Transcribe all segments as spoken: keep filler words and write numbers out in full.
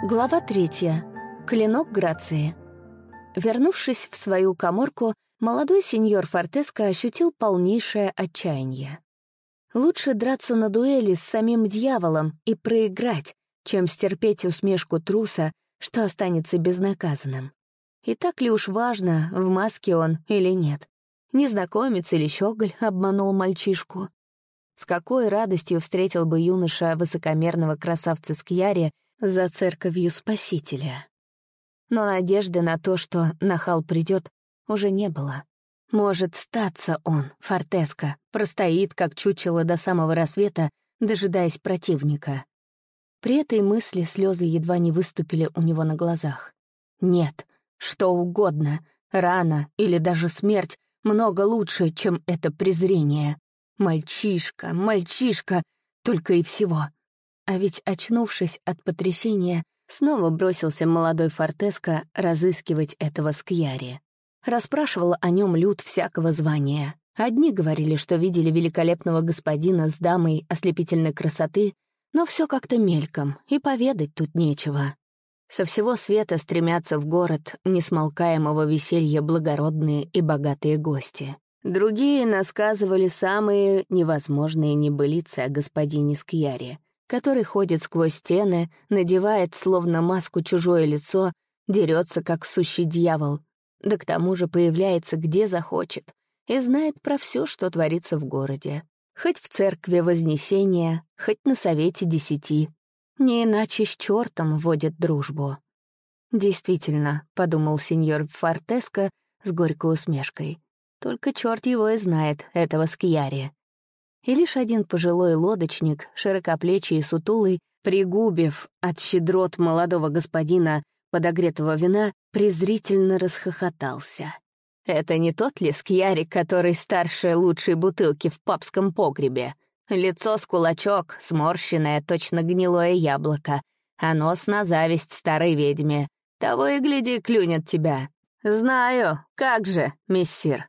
Глава третья. Клинок Грации. Вернувшись в свою каморку, молодой сеньор Фортеско ощутил полнейшее отчаяние. Лучше драться на дуэли с самим дьяволом и проиграть, чем стерпеть усмешку труса, что останется безнаказанным. И так ли уж важно, в маске он или нет? Незнакомец или щеголь обманул мальчишку? С какой радостью встретил бы юноша высокомерного красавца Скьяри за церковью Спасителя. Но надежды на то, что нахал придет, уже не было. Может, статься он, Фортеско, простоит, как чучело до самого рассвета, дожидаясь противника. При этой мысли слезы едва не выступили у него на глазах. Нет, что угодно, рана или даже смерть много лучше, чем это презрение. Мальчишка, мальчишка, только и всего. А ведь, очнувшись от потрясения, снова бросился молодой Фортеско разыскивать этого Скьяри. Расспрашивал о нем люд всякого звания. Одни говорили, что видели великолепного господина с дамой ослепительной красоты, но все как-то мельком, и поведать тут нечего. Со всего света стремятся в город несмолкаемого веселья благородные и богатые гости. Другие насказывали самые невозможные небылицы о господине Скьяри, который ходит сквозь стены, надевает словно маску чужое лицо, дерется как сущий дьявол, да к тому же появляется где захочет и знает про все, что творится в городе. Хоть в церкви Вознесения, хоть на Совете Десяти. Не иначе с чертом водит дружбу. «Действительно», — подумал сеньор Фортеско с горькой усмешкой, «только черт его и знает, этого Скьяри». И лишь один пожилой лодочник, широкоплечий и сутулый, пригубив от щедрот молодого господина подогретого вина, презрительно расхохотался. «Это не тот ли Скьяри, который старше лучшей бутылки в папском погребе? Лицо с кулачок, сморщенное, точно гнилое яблоко, а нос на зависть старой ведьме. Того и гляди, клюнет тебя. Знаю, как же, мессир.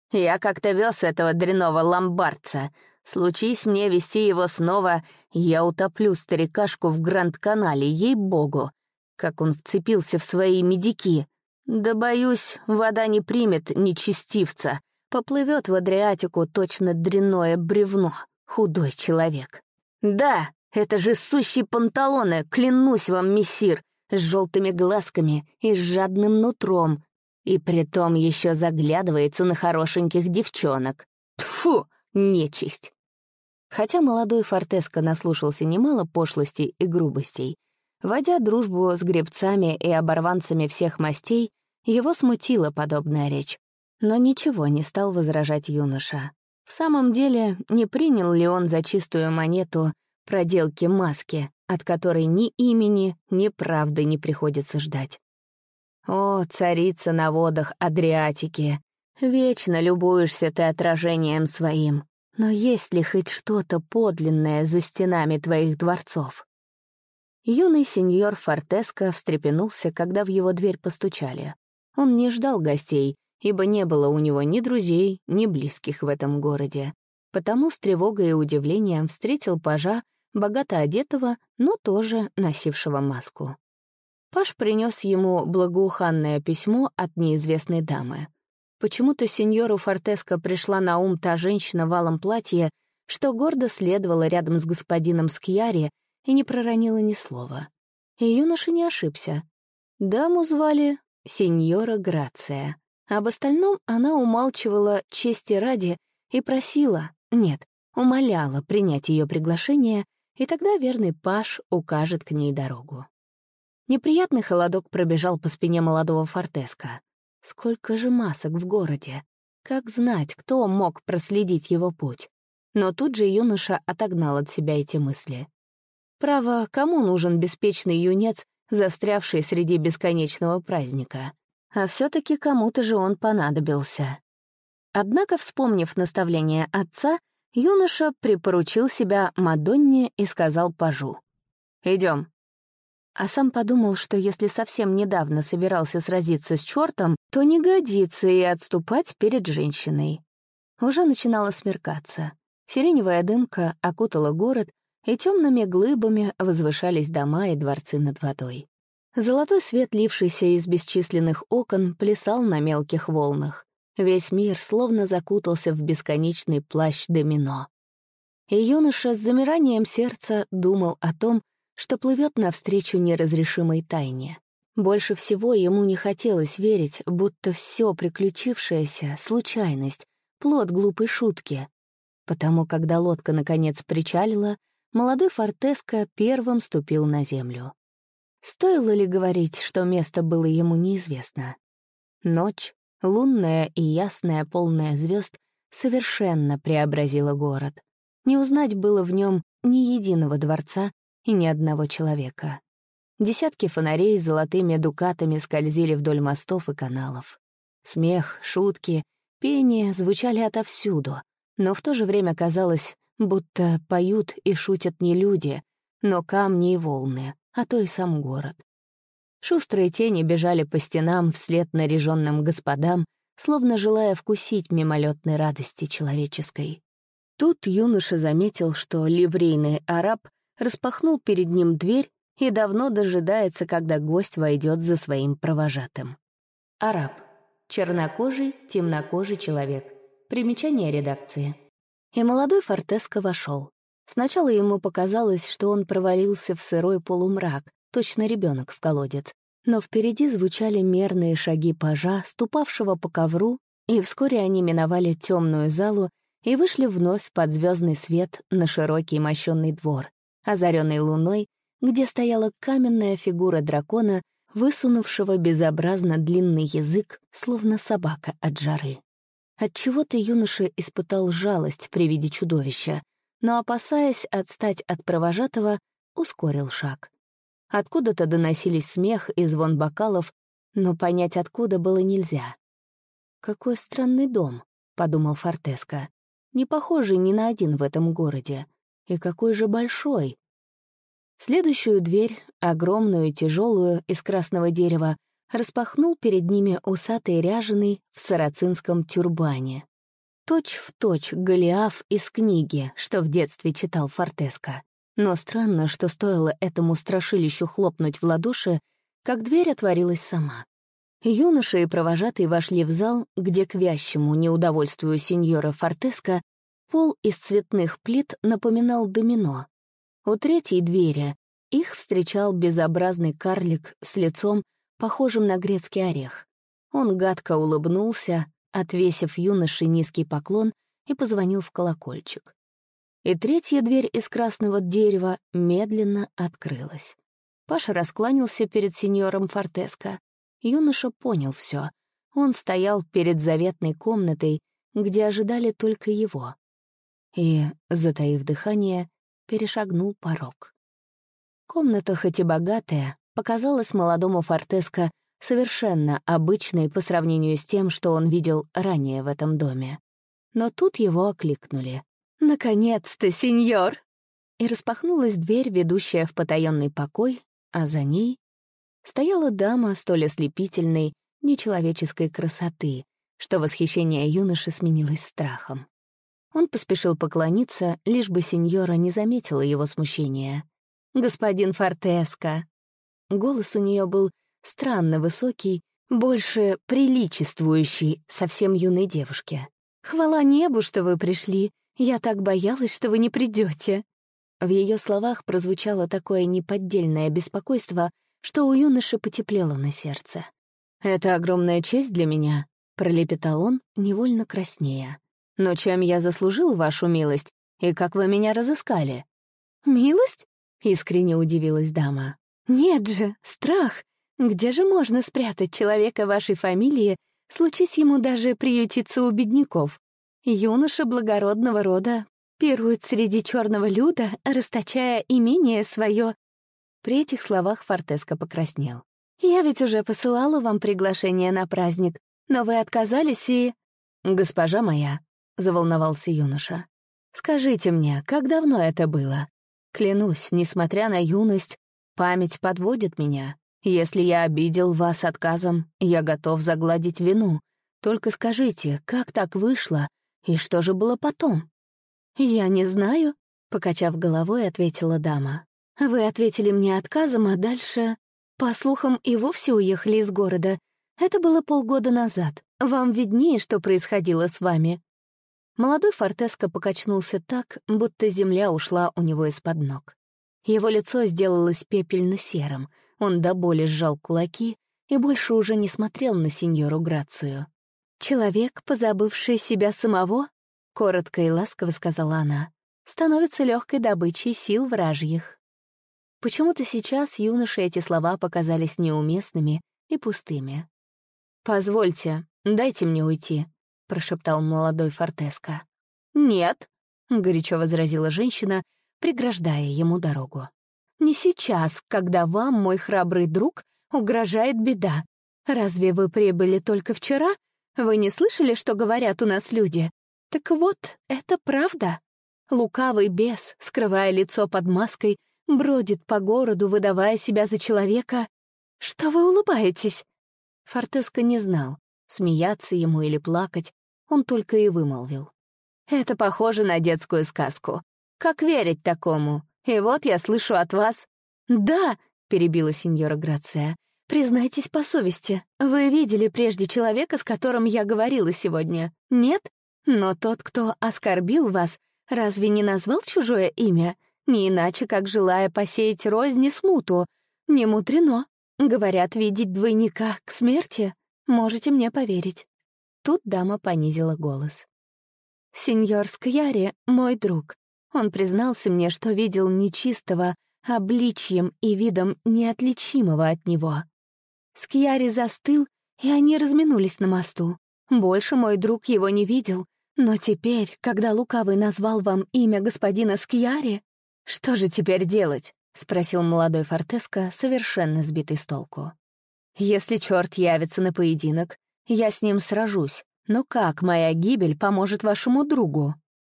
Я как-то вез этого дрянного ломбардца. Случись мне вести его снова, я утоплю старикашку в Гранд-канале, ей-богу. Как он вцепился в свои медики. Да, боюсь, вода не примет нечестивца. Поплывет в Адриатику точно дрянное бревно, худой человек. Да, это же сущий Панталоне, клянусь вам, мессир, с желтыми глазками и с жадным нутром. И притом еще заглядывается на хорошеньких девчонок. Тьфу, нечисть. Хотя молодой Фортеско наслушался немало пошлостей и грубостей, водя дружбу с гребцами и оборванцами всех мастей, его смутила подобная речь. Но ничего не стал возражать юноша. В самом деле, не принял ли он за чистую монету проделки маски, от которой ни имени, ни правды не приходится ждать? О, царица на водах Адриатики, вечно любуешься ты отражением своим. Но есть ли хоть что-то подлинное за стенами твоих дворцов? Юный сеньор Фортеско встрепенулся, когда в его дверь постучали. Он не ждал гостей, ибо не было у него ни друзей, ни близких в этом городе. Потому с тревогой и удивлением встретил пажа, богато одетого, но тоже носившего маску. Паж принес ему благоуханное письмо от неизвестной дамы. Почему-то сеньору Фортеско пришла на ум та женщина в алом платье, что гордо следовала рядом с господином Скьяри и не проронила ни слова. И юноша не ошибся. Даму звали сеньора Грация. Об остальном она умалчивала чести ради и просила, нет, умоляла принять ее приглашение, и тогда верный паж укажет к ней дорогу. Неприятный холодок пробежал по спине молодого Фортеско. Сколько же масок в городе! Как знать, кто мог проследить его путь? Но тут же юноша отогнал от себя эти мысли. Право, кому нужен беспечный юнец, застрявший среди бесконечного праздника? А все-таки кому-то же он понадобился. Однако, вспомнив наставление отца, юноша припоручил себя Мадонне и сказал пажу: «Идем». А сам подумал, что если совсем недавно собирался сразиться с чертом, то не годится и отступать перед женщиной. Уже начинало смеркаться. Сиреневая дымка окутала город, и темными глыбами возвышались дома и дворцы над водой. Золотой свет, лившийся из бесчисленных окон, плясал на мелких волнах. Весь мир словно закутался в бесконечный плащ домино. И юноша с замиранием сердца думал о том, что плывет навстречу неразрешимой тайне. Больше всего ему не хотелось верить, будто все приключившееся — случайность, плод глупой шутки. Потому, когда лодка наконец причалила, молодой Фортеско первым ступил на землю. Стоило ли говорить, что место было ему неизвестно? Ночь, лунная и ясная, полная звезд, совершенно преобразила город. Не узнать было в нем ни единого дворца и ни одного человека. Десятки фонарей с золотыми дукатами скользили вдоль мостов и каналов. Смех, шутки, пение звучали отовсюду, но в то же время казалось, будто поют и шутят не люди, но камни и волны, а то и сам город. Шустрые тени бежали по стенам вслед наряженным господам, словно желая вкусить мимолетной радости человеческой. Тут юноша заметил, что ливрейный араб распахнул перед ним дверь и давно дожидается, когда гость войдет за своим провожатым. Араб. Чернокожий, темнокожий человек. Примечание редакции. И молодой Фортеско вошел. Сначала ему показалось, что он провалился в сырой полумрак, точно ребенок в колодец. Но впереди звучали мерные шаги пажа, ступавшего по ковру, и вскоре они миновали темную залу и вышли вновь под звездный свет на широкий мощенный двор, озаренный луной, где стояла каменная фигура дракона, высунувшего безобразно длинный язык, словно собака от жары. Отчего-то юноша испытал жалость при виде чудовища, но, опасаясь отстать от провожатого, ускорил шаг. Откуда-то доносились смех и звон бокалов, но понять откуда было нельзя. «Какой странный дом», — подумал Фортеско, «не похожий ни на один в этом городе. И какой же большой!» Следующую дверь, огромную и тяжелую, из красного дерева, распахнул перед ними усатый ряженый в сарацинском тюрбане. Точь в точь Голиаф из книги, что в детстве читал Фортеско. Но странно, что стоило этому страшилищу хлопнуть в ладоши, как дверь отворилась сама. Юноша и провожатый вошли в зал, где к вящему неудовольствию сеньора Фортеско пол из цветных плит напоминал домино. У третьей двери их встречал безобразный карлик с лицом, похожим на грецкий орех. Он гадко улыбнулся, отвесив юноше низкий поклон, и позвонил в колокольчик. И третья дверь из красного дерева медленно открылась. Паша раскланялся перед сеньором Фортеско. Юноша понял все. Он стоял перед заветной комнатой, где ожидали только его. И, затаив дыхание, перешагнул порог. Комната, хоть и богатая, показалась молодому Фортеско совершенно обычной по сравнению с тем, что он видел ранее в этом доме. Но тут его окликнули. «Наконец-то, сеньор!» И распахнулась дверь, ведущая в потаённый покой, а за ней стояла дама столь ослепительной, нечеловеческой красоты, что восхищение юноши сменилось страхом. Он поспешил поклониться, лишь бы сеньора не заметила его смущения. «Господин Фортеско!» Голос у нее был странно высокий, больше приличествующий совсем юной девушке. «Хвала небу, что вы пришли. Я так боялась, что вы не придете». В ее словах прозвучало такое неподдельное беспокойство, что у юноши потеплело на сердце. «Это огромная честь для меня», — пролепетал он, невольно краснея. «Но чем я заслужил вашу милость, и как вы меня разыскали?» «Милость?» — искренне удивилась дама. «Нет же, страх! Где же можно спрятать человека вашей фамилии, случись ему даже приютиться у бедняков? Юноша благородного рода пирует среди черного люда, расточая имение свое». При этих словах Фортеско покраснел. «Я ведь уже посылала вам приглашение на праздник, но вы отказались и...» «Госпожа моя», — заволновался юноша, — «скажите мне, как давно это было? Клянусь, несмотря на юность, память подводит меня. Если я обидел вас отказом, я готов загладить вину. Только скажите, как так вышло, и что же было потом?» «Я не знаю», — покачав головой, ответила дама. «Вы ответили мне отказом, а дальше...» По слухам, и вовсе уехали из города. Это было полгода назад. Вам виднее, что происходило с вами». Молодой Фортеско покачнулся так, будто земля ушла у него из-под ног. Его лицо сделалось пепельно-серым, он до боли сжал кулаки и больше уже не смотрел на сеньору Грацию. «Человек, позабывший себя самого, — коротко и ласково сказала она, — становится легкой добычей сил вражьих». Почему-то сейчас юноше эти слова показались неуместными и пустыми. «Позвольте, дайте мне уйти», — прошептал молодой Фортеско. «Нет», — горячо возразила женщина, преграждая ему дорогу. «Не сейчас, когда вам, мой храбрый друг, угрожает беда. Разве вы прибыли только вчера? Вы не слышали, что говорят у нас люди? Так вот, это правда. Лукавый бес, скрывая лицо под маской, бродит по городу, выдавая себя за человека. Что вы улыбаетесь?» Фортеско не знал, смеяться ему или плакать, он только и вымолвил. «Это похоже на детскую сказку. Как верить такому? И вот я слышу от вас...» «Да», — перебила сеньора Грация, — «признайтесь по совести, вы видели прежде человека, с которым я говорила сегодня, нет? Но тот, кто оскорбил вас, разве не назвал чужое имя? Не иначе, как желая посеять рознь и смуту. Не мудрено. Говорят, видеть двойника к смерти. Можете мне поверить». Тут дама понизила голос. «Сеньор Скьяри — мой друг. Он признался мне, что видел нечистого обличьем и видом неотличимого от него. Скьяри застыл, и они разминулись на мосту. Больше мой друг его не видел, но теперь, когда лукавый назвал вам имя господина Скьяри...» «Что же теперь делать?» — спросил молодой Фортеско, совершенно сбитый с толку. «Если черт явится на поединок, я с ним сражусь, но как моя гибель поможет вашему другу?»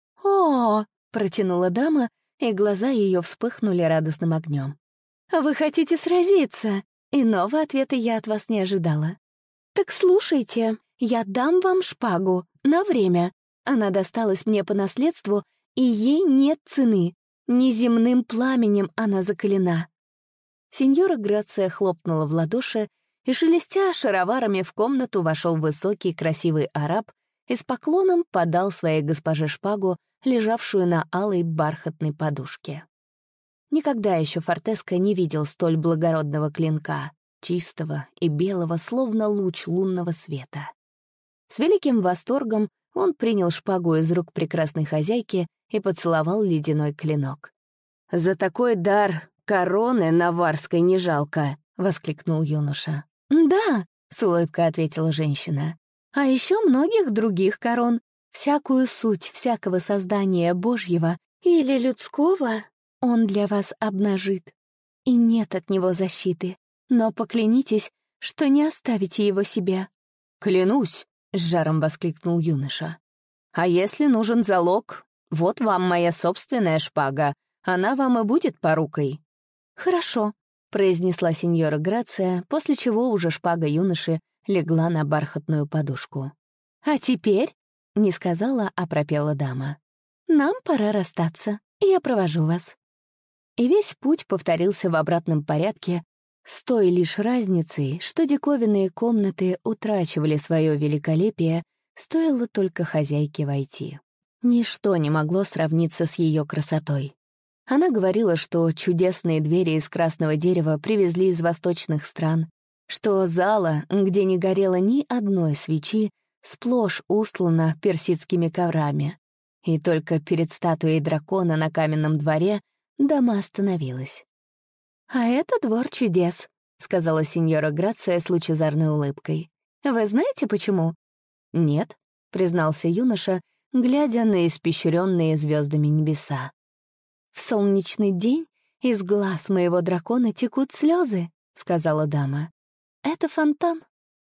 «О!» — протянула дама, и глаза ее вспыхнули радостным огнем. «Вы хотите сразиться?» Иного ответа я от вас не ожидала. «Так слушайте, я дам вам шпагу на время. Она досталась мне по наследству, и ей нет цены. Неземным пламенем она закалена». Сеньора Грация хлопнула в ладоши, и, шелестя шароварами, в комнату вошел высокий красивый араб и с поклоном подал своей госпоже шпагу, лежавшую на алой бархатной подушке. Никогда еще Фортеско не видел столь благородного клинка, чистого и белого, словно луч лунного света. С великим восторгом он принял шпагу из рук прекрасной хозяйки и поцеловал ледяной клинок. «За такой дар короны наварской не жалко!» — воскликнул юноша. «Да», — с улыбкой ответила женщина. «А еще многих других корон. Всякую суть всякого создания Божьего или людского он для вас обнажит. И нет от него защиты. Но поклянитесь, что не оставите его себе». «Клянусь!» — с жаром воскликнул юноша. «А если нужен залог, вот вам моя собственная шпага, она вам и будет порукой». «Хорошо», — произнесла сеньора Грация, после чего уже шпага юноши легла на бархатную подушку. «А теперь», — не сказала, а пропела дама, — «нам пора расстаться, я провожу вас». И весь путь повторился в обратном порядке, с той лишь разницей, что диковинные комнаты утрачивали свое великолепие, стоило только хозяйке войти. Ничто не могло сравниться с ее красотой. Она говорила, что чудесные двери из красного дерева привезли из восточных стран, что зала, где не горело ни одной свечи, сплошь устлана персидскими коврами. И только перед статуей дракона на каменном дворе дама остановилась. «А это двор чудес», — сказала сеньора Грация с лучезарной улыбкой. «Вы знаете, почему?» «Нет», — признался юноша, глядя на испещренные звездами небеса. «В солнечный день из глаз моего дракона текут слезы», — сказала дама. «Это фонтан».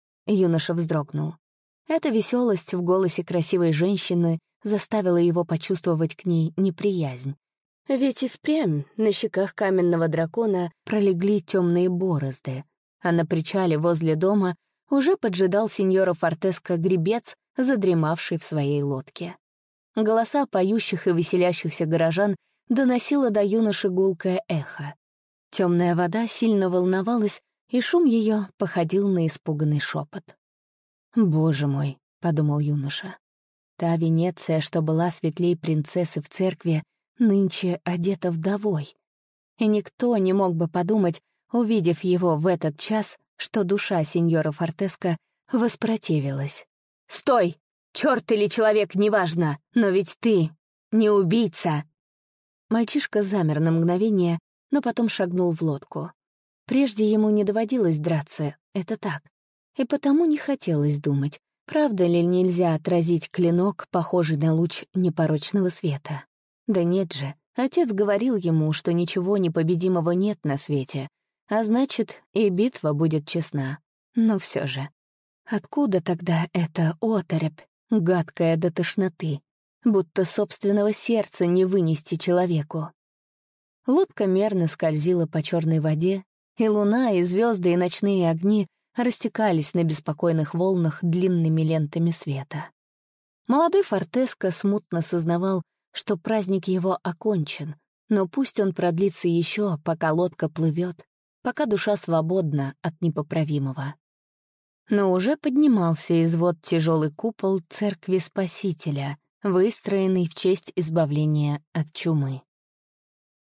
Юноша вздрогнул. Эта веселость в голосе красивой женщины заставила его почувствовать к ней неприязнь. Ведь и впрямь на щеках каменного дракона пролегли темные борозды, а на причале возле дома уже поджидал сеньора Фортеско гребец, задремавший в своей лодке. Голоса поющих и веселящихся горожан доносило до юноши гулкое эхо. Темная вода сильно волновалась и шум ее походил на испуганный шепот. «Боже мой», — подумал юноша, — «та Венеция, что была светлей принцессы в церкви, нынче одета вдовой». И никто не мог бы подумать, увидев его в этот час, что душа сеньора Фортеско воспротивилась. «Стой! Чёрт или человек, неважно, но ведь ты не убийца!» Мальчишка замер на мгновение, но потом шагнул в лодку. Прежде ему не доводилось драться, это так. И потому не хотелось думать, правда ли нельзя отразить клинок, похожий на луч непорочного света. Да нет же, отец говорил ему, что ничего непобедимого нет на свете, а значит, и битва будет честна. Но все же, откуда тогда эта оторопь, гадкая до тошноты, будто собственного сердца не вынести человеку? Лодка мерно скользила по черной воде, и луна, и звезды, и ночные огни растекались на беспокойных волнах длинными лентами света. Молодой Фортеско смутно сознавал, что праздник его окончен, но пусть он продлится еще, пока лодка плывет, пока душа свободна от непоправимого. Но уже поднимался из вод тяжелый купол церкви Спасителя, выстроенный в честь избавления от чумы.